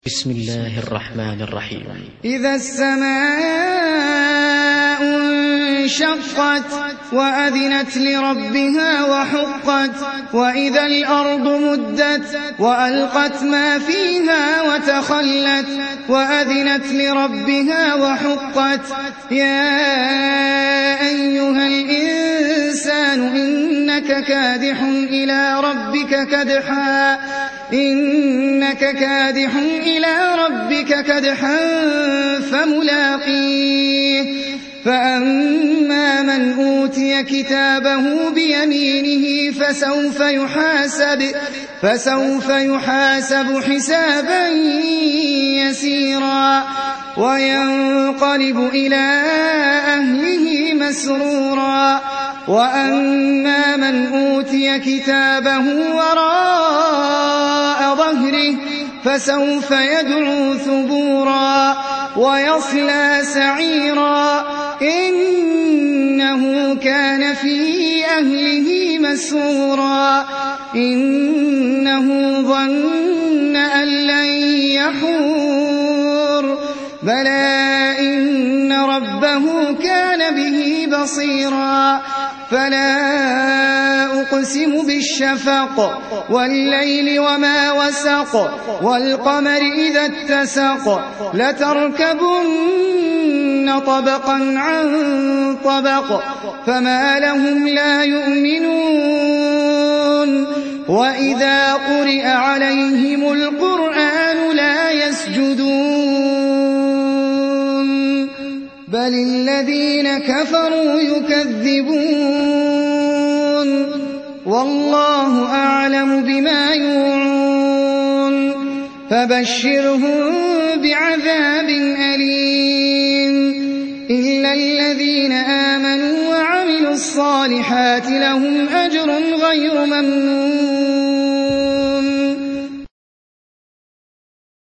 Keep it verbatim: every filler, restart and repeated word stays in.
بسم الله الرحمن الرحيم. إذا السماء انشقت وأذنت لربها وحقت وإذا الأرض مدت وألقت ما فيها وتخلت وأذنت لربها وحقت يا أيها الإنسان إنك كادح إلى ربك كدحا إنك كادح إلى ربك كدحا فملاقيه فأما من أوتي كتابه بيمينه فسوف يحاسب فسوف يحاسب حسابا يسيرا وينقلب إلى أهله مسرورا وأما من أوتي كتابه وراء ظهره فسوف يدعو ثبورا ويصلى سعيرا إنه كان في أهله مسرورا إنه ظن أن لن يحور بلى إن ربه كان به بصيرا فلا أقسم بالشفق والليل وما وسق والقمر إذا اتسق لتركبن طبقا عن طبق فما لهم لا يؤمنون وإذا قرئ عليهم القرآن لا يسجدون بل الذين كفروا يكذبون والله أعلم بما يوعون فبشرهم بعذاب أليم إلا الذين آمنوا وعملوا الصالحات لهم أجر غير ممنون